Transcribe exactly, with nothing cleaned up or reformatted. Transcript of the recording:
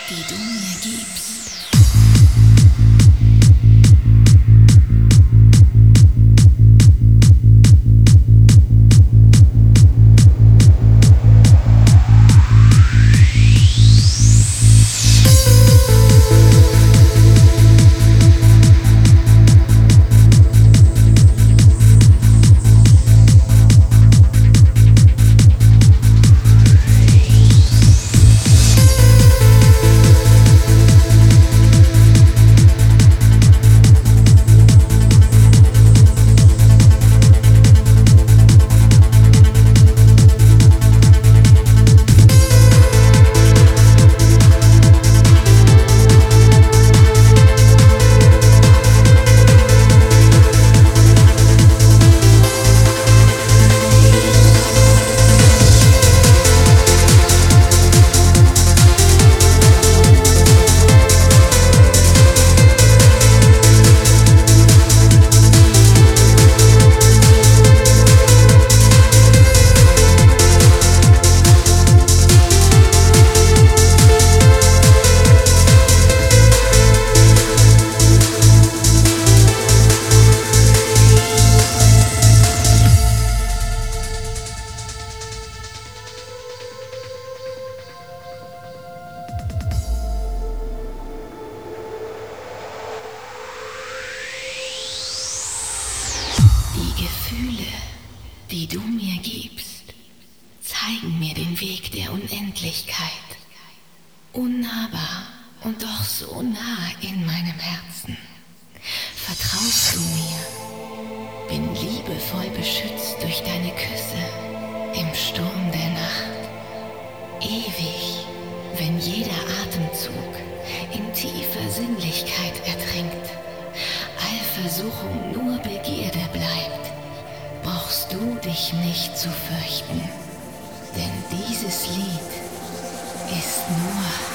die du mir gibst. Die Gefühle, die du mir gibst, zeigen mir den Weg der Unendlichkeit. Unnahbar und doch so nah in meinem Herzen. Vertraust du mir? Bin liebevoll beschützt durch deine Küsse im Sturm der Nacht. Ewig, wenn jeder Atemzug in tiefer Sinnlichkeit ertrinkt. All Versuchung nur Begierde bleibt, brauchst du dich nicht zu fürchten, denn dieses Lied ist nur